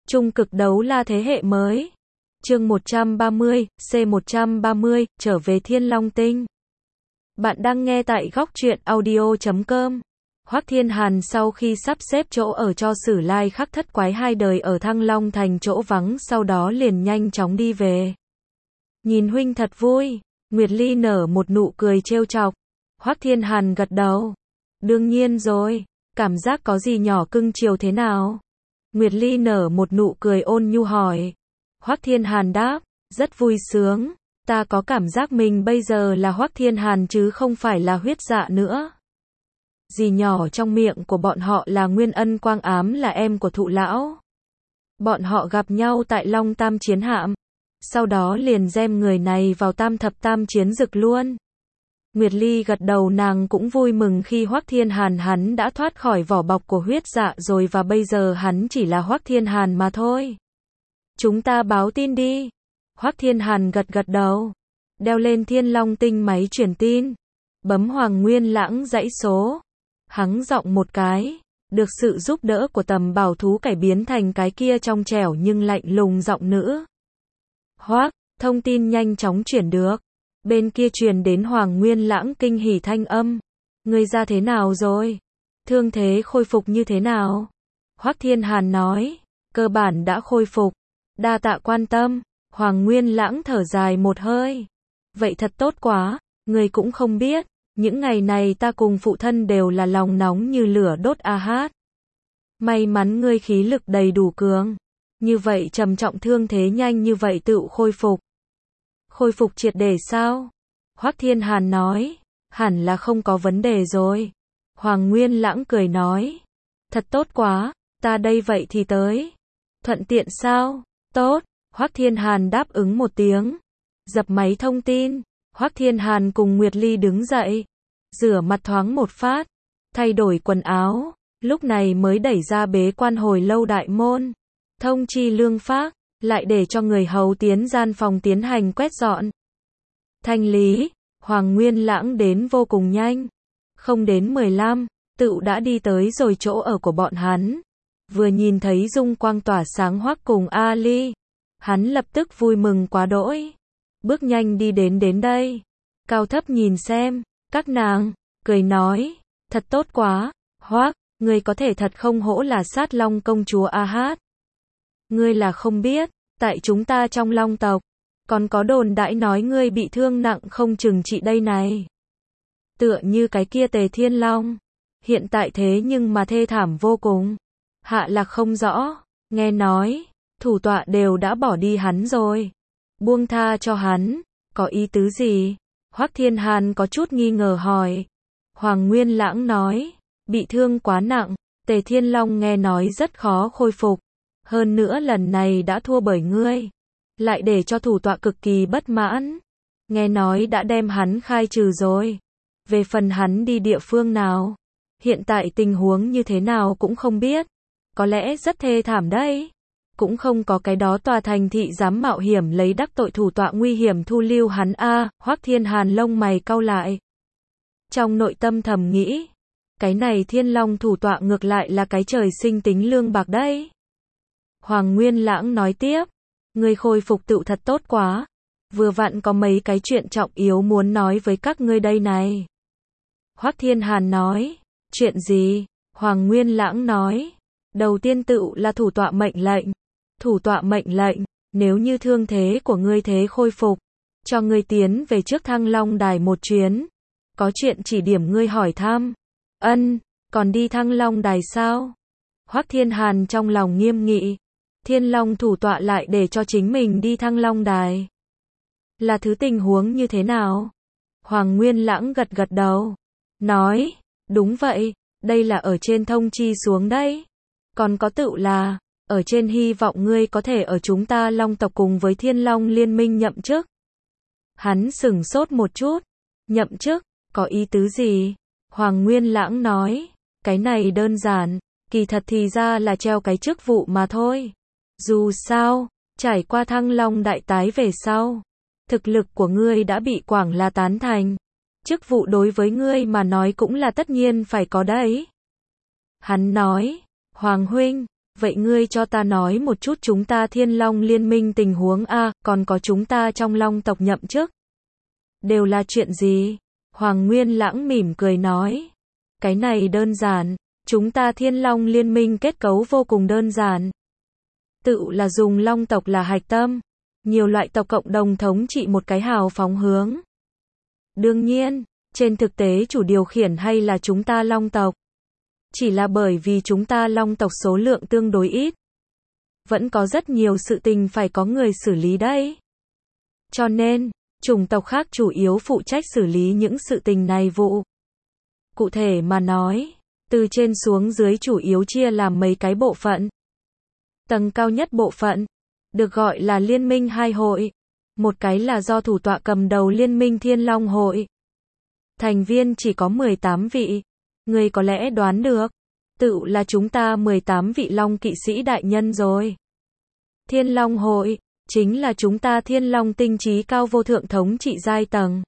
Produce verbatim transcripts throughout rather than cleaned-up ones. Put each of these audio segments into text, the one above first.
Trung cực đấu la thế hệ mới. Chương một trăm ba mươi, C một trăm ba mươi, trở về Thiên Long Tinh. Bạn đang nghe tại góc truyện audio chấm com. Hoắc Thiên Hàn sau khi sắp xếp chỗ ở cho Sử Lai Khắc thất quái hai đời ở Thăng Long thành chỗ vắng, sau đó liền nhanh chóng đi về. Nhìn huynh thật vui. Nguyệt Ly nở một nụ cười trêu chọc. Hoắc Thiên Hàn gật đầu. Đương nhiên rồi, cảm giác có gì nhỏ cưng chiều thế nào? Nguyệt Ly nở một nụ cười ôn nhu hỏi. Hoắc Thiên Hàn đáp, rất vui sướng, ta có cảm giác mình bây giờ là Hoắc Thiên Hàn chứ không phải là Huyết Dạ nữa. Dì nhỏ trong miệng của bọn họ là Nguyên Ân Quang Ám, là em của Thụ lão. Bọn họ gặp nhau tại Long Tam Chiến Hạm, sau đó liền đem người này vào Tam Thập Tam Chiến Dực luôn. Nguyệt Ly gật đầu, nàng cũng vui mừng khi Hoắc Thiên Hàn hắn đã thoát khỏi vỏ bọc của Huyết Dạ rồi và bây giờ hắn chỉ là Hoắc Thiên Hàn mà thôi. Chúng ta báo tin đi. Hoắc Thiên Hàn gật gật đầu, đeo lên Thiên Long Tinh máy truyền tin, bấm Hoàng Nguyên Lãng dãy số, hắng giọng một cái, được sự giúp đỡ của Tầm Bảo Thú cải biến thành cái kia trong trẻo nhưng lạnh lùng giọng nữ. Hoắc, thông tin nhanh chóng chuyển được. Bên kia truyền đến Hoàng Nguyên Lãng kinh hỉ thanh âm. Ngươi ra thế nào rồi? Thương thế khôi phục như thế nào? Hoắc Thiên Hàn nói, cơ bản đã khôi phục. Đa tạ quan tâm. Hoàng Nguyên Lãng thở dài một hơi. Vậy thật tốt quá, ngươi cũng không biết, những ngày này ta cùng phụ thân đều là lòng nóng như lửa đốt a hát. May mắn ngươi khí lực đầy đủ cường. Như vậy trầm trọng thương thế nhanh như vậy tự khôi phục. Khôi phục triệt để sao? Hoắc Thiên Hàn nói, hẳn là không có vấn đề rồi. Hoàng Nguyên Lãng cười nói, thật tốt quá, ta đây vậy thì tới. Thuận tiện sao? Tốt. Hoắc Thiên Hàn đáp ứng một tiếng, dập máy thông tin. Hoắc Thiên Hàn cùng Nguyệt Ly đứng dậy, rửa mặt thoáng một phát, thay đổi quần áo, lúc này mới đẩy ra bế quan hồi lâu đại môn, thông chi Lương Phác, lại để cho người hầu tiến gian phòng tiến hành quét dọn. Thanh lý. Hoàng Nguyên Lãng đến vô cùng nhanh, không đến mười lăm, tựu đã đi tới rồi chỗ ở của bọn hắn. Vừa nhìn thấy dung quang tỏa sáng Hoắc cùng A Ly, hắn lập tức vui mừng quá đỗi, bước nhanh đi đến đến đây, cao thấp nhìn xem các nàng, cười nói, thật tốt quá, Hoắc, ngươi có thể thật không hổ là Sát Long công chúa a hát. Ngươi là không biết, tại chúng ta trong Long tộc, còn có đồn đãi nói ngươi bị thương nặng không chừng trị đây này. Tựa như cái kia Tề Thiên Long, hiện tại thế nhưng mà thê thảm vô cùng. Hạ Lạc không rõ, nghe nói, thủ tọa đều đã bỏ đi hắn rồi. Buông tha cho hắn, có ý tứ gì? Hoắc Thiên Hàn có chút nghi ngờ hỏi. Hoàng Nguyên Lãng nói, bị thương quá nặng, Tề Thiên Long nghe nói rất khó khôi phục. Hơn nữa lần này đã thua bởi ngươi, lại để cho thủ tọa cực kỳ bất mãn. Nghe nói đã đem hắn khai trừ rồi. Về phần hắn đi địa phương nào, hiện tại tình huống như thế nào cũng không biết. Có lẽ rất thê thảm đấy. Cũng không có cái đó tòa thành thị dám mạo hiểm lấy đắc tội thủ tọa nguy hiểm thu lưu hắn a. À, Hoắc Thiên Hàn lông mày cau lại. Trong nội tâm thầm nghĩ, cái này Thiên Long thủ tọa ngược lại là cái trời sinh tính lương bạc đấy. Hoàng Nguyên Lãng nói tiếp, ngươi khôi phục tựu thật tốt quá, vừa vặn có mấy cái chuyện trọng yếu muốn nói với các ngươi đây này. Hoắc Thiên Hàn nói, chuyện gì? Hoàng Nguyên Lãng nói, đầu tiên tựu là thủ tọa mệnh lệnh. Thủ tọa mệnh lệnh, nếu như thương thế của ngươi thế khôi phục, cho ngươi tiến về trước Thăng Long đài một chuyến. Có chuyện chỉ điểm ngươi hỏi thăm. Ân, còn đi Thăng Long đài sao? Hoắc Thiên Hàn trong lòng nghiêm nghị. Thiên Long thủ tọa lại để cho chính mình đi Thăng Long đài. Là thứ tình huống như thế nào? Hoàng Nguyên Lãng gật gật đầu, nói, đúng vậy, đây là ở trên thông chi xuống đấy. Còn có tựu là, ở trên hy vọng ngươi có thể ở chúng ta Long tộc cùng với Thiên Long liên minh nhậm chức. Hắn sửng sốt một chút, nhậm chức, có ý tứ gì? Hoàng Nguyên Lãng nói, cái này đơn giản, kỳ thật thì ra là treo cái chức vụ mà thôi. Dù sao, trải qua Thăng Long đại tái về sau, thực lực của ngươi đã bị Quảng La tán thành. Chức vụ đối với ngươi mà nói cũng là tất nhiên phải có đấy. Hắn nói, Hoàng huynh, Vậy ngươi cho ta nói một chút chúng ta Thiên Long Liên minh tình huống a, còn có chúng ta trong Long tộc nhậm chức. Đều là chuyện gì? Hoàng Nguyên Lãng mỉm cười nói. Cái này đơn giản, chúng ta Thiên Long Liên minh kết cấu vô cùng đơn giản. Tự là dùng Long tộc là hạch tâm, nhiều loại tộc cộng đồng thống trị một cái hào phóng hướng. Đương nhiên, trên thực tế chủ điều khiển hay là chúng ta Long tộc. Chỉ là bởi vì chúng ta Long tộc số lượng tương đối ít. Vẫn có rất nhiều sự tình phải có người xử lý đấy. Cho nên, chủng tộc khác chủ yếu phụ trách xử lý những sự tình này vụ. Cụ thể mà nói, từ trên xuống dưới chủ yếu chia làm mấy cái bộ phận. Tầng cao nhất bộ phận, được gọi là Liên minh hai hội. Một cái là do thủ tọa cầm đầu Liên minh Thiên Long hội. Thành viên chỉ có mười tám vị. Người có lẽ đoán được, tự là chúng ta mười tám vị Long kỵ sĩ đại nhân rồi. Thiên Long hội, chính là chúng ta Thiên Long tinh trí cao vô thượng thống trị giai tầng.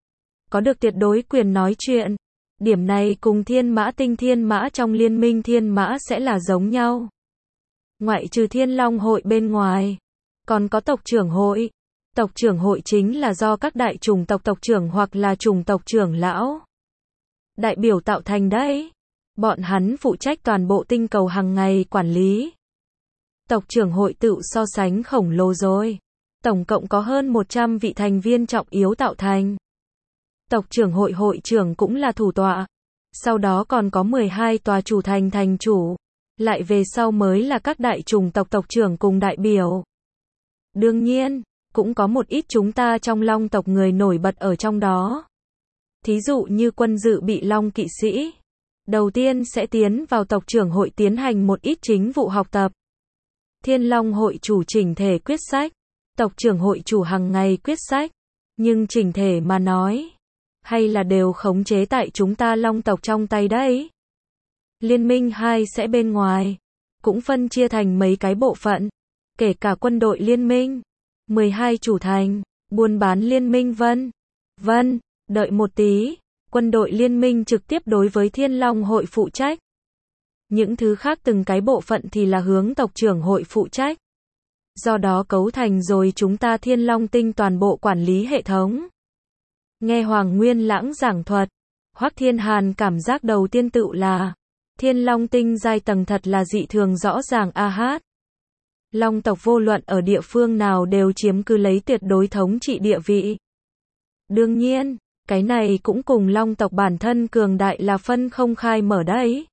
Có được tuyệt đối quyền nói chuyện. Điểm này cùng Thiên Mã tinh Thiên Mã trong Liên minh Thiên Mã sẽ là giống nhau. Ngoại trừ Thiên Long hội bên ngoài, còn có tộc trưởng hội. Tộc trưởng hội chính là do các đại chủng tộc tộc trưởng hoặc là chủng tộc trưởng lão, đại biểu tạo thành đấy. Bọn hắn phụ trách toàn bộ tinh cầu hàng ngày quản lý. Tộc trưởng hội tự so sánh khổng lồ rồi. Tổng cộng có hơn một trăm vị thành viên trọng yếu tạo thành. Tộc trưởng hội hội trưởng cũng là thủ tọa. Sau đó còn có mười hai tòa chủ thành thành chủ. Lại về sau mới là các đại chủng tộc tộc trưởng cùng đại biểu. Đương nhiên, cũng có một ít chúng ta trong Long tộc người nổi bật ở trong đó. Thí dụ như quân dự bị Long kỵ sĩ. Đầu tiên sẽ tiến vào tộc trưởng hội tiến hành một ít chính vụ học tập. Thiên Long hội chủ chỉnh thể quyết sách. Tộc trưởng hội chủ hàng ngày quyết sách. Nhưng chỉnh thể mà nói, hay là đều khống chế tại chúng ta Long tộc trong tay đấy. Liên minh hai sẽ bên ngoài. Cũng phân chia thành mấy cái bộ phận. Kể cả quân đội liên minh. mười hai chủ thành. Buôn bán liên minh vân. Vân. Đợi một tí, quân đội liên minh trực tiếp đối với Thiên Long hội phụ trách. Những thứ khác từng cái bộ phận thì là hướng tộc trưởng hội phụ trách. Do đó cấu thành rồi chúng ta Thiên Long tinh toàn bộ quản lý hệ thống. Nghe Hoàng Nguyên Lãng giảng thuật, Hoắc Thiên Hàn cảm giác đầu tiên tự là Thiên Long tinh giai tầng thật là dị thường rõ ràng a hát. Long tộc vô luận ở địa phương nào đều chiếm cứ lấy tuyệt đối thống trị địa vị. Đương nhiên, cái này cũng cùng Long tộc bản thân cường đại là phân không khai mở đấy.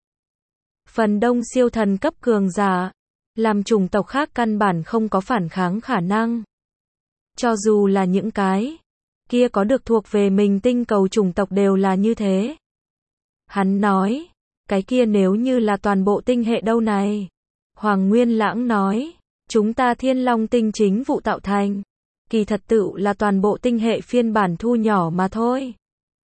Phần đông siêu thần cấp cường giả, làm chủng tộc khác căn bản không có phản kháng khả năng. Cho dù là những cái kia có được thuộc về mình tinh cầu chủng tộc đều là như thế. Hắn nói, cái kia nếu như là toàn bộ tinh hệ đâu này. Hoàng Nguyên Lãng nói, chúng ta Thiên Long tinh chính vụ tạo thành. Kỳ thật tự là toàn bộ tinh hệ phiên bản thu nhỏ mà thôi.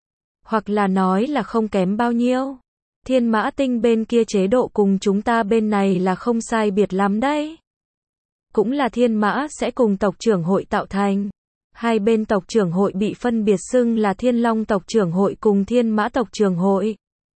Hoặc là nói là không kém bao nhiêu. Thiên Mã tinh bên kia chế độ cùng chúng ta bên này là không sai biệt lắm đấy. Cũng là Thiên Mã sẽ cùng tộc trưởng hội tạo thành. Hai bên tộc trưởng hội bị phân biệt xưng là Thiên Long tộc trưởng hội cùng Thiên Mã tộc trưởng hội.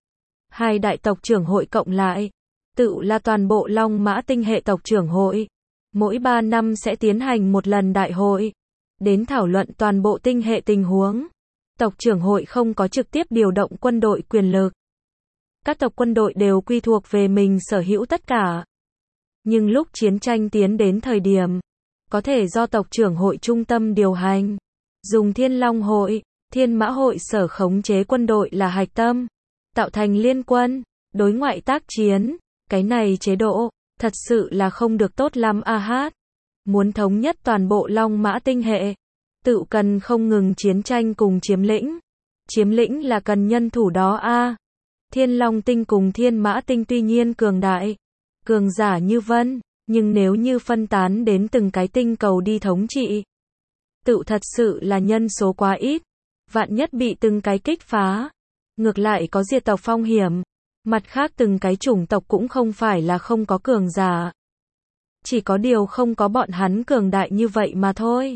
Hai đại tộc trưởng hội cộng lại, tự là toàn bộ Long Mã tinh hệ tộc trưởng hội. Mỗi ba năm sẽ tiến hành một lần đại hội. Đến thảo luận toàn bộ tinh hệ tình huống. Tộc trưởng hội không có trực tiếp điều động quân đội quyền lực. Các tộc quân đội đều quy thuộc về mình sở hữu tất cả. Nhưng lúc chiến tranh tiến đến thời điểm, có thể do tộc trưởng hội trung tâm điều hành. Dùng Thiên Long hội, Thiên Mã hội sở khống chế quân đội là hạch tâm. Tạo thành liên quân, đối ngoại tác chiến. Cái này chế độ, thật sự là không được tốt lắm a hát. Muốn thống nhất toàn bộ Long Mã tinh hệ, tự cần không ngừng chiến tranh cùng chiếm lĩnh. Chiếm lĩnh là cần nhân thủ đó a. Thiên Long tinh cùng Thiên Mã tinh tuy nhiên cường đại, cường giả như vân, nhưng nếu như phân tán đến từng cái tinh cầu đi thống trị, tự thật sự là nhân số quá ít, vạn nhất bị từng cái kích phá, ngược lại có diệt tộc phong hiểm. Mặt khác từng cái chủng tộc cũng không phải là không có cường giả. Chỉ có điều không có bọn hắn cường đại như vậy mà thôi.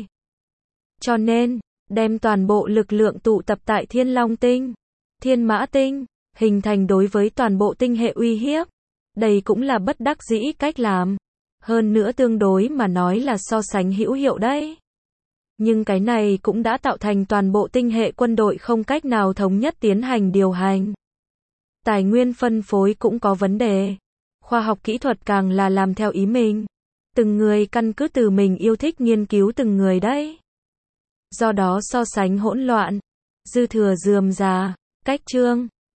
Cho nên, đem toàn bộ lực lượng tụ tập tại Thiên Long tinh, Thiên Mã tinh, hình thành đối với toàn bộ tinh hệ uy hiếp. Đây cũng là bất đắc dĩ cách làm. Hơn nữa tương đối mà nói là so sánh hữu hiệu đấy. Nhưng cái này cũng đã tạo thành toàn bộ tinh hệ quân đội không cách nào thống nhất tiến hành điều hành. Tài nguyên phân phối cũng có vấn đề. Khoa học kỹ thuật càng là làm theo ý mình. Từng người căn cứ từ mình yêu thích nghiên cứu từng người đấy. Do đó so sánh hỗn loạn, dư thừa rườm rà, cách chương,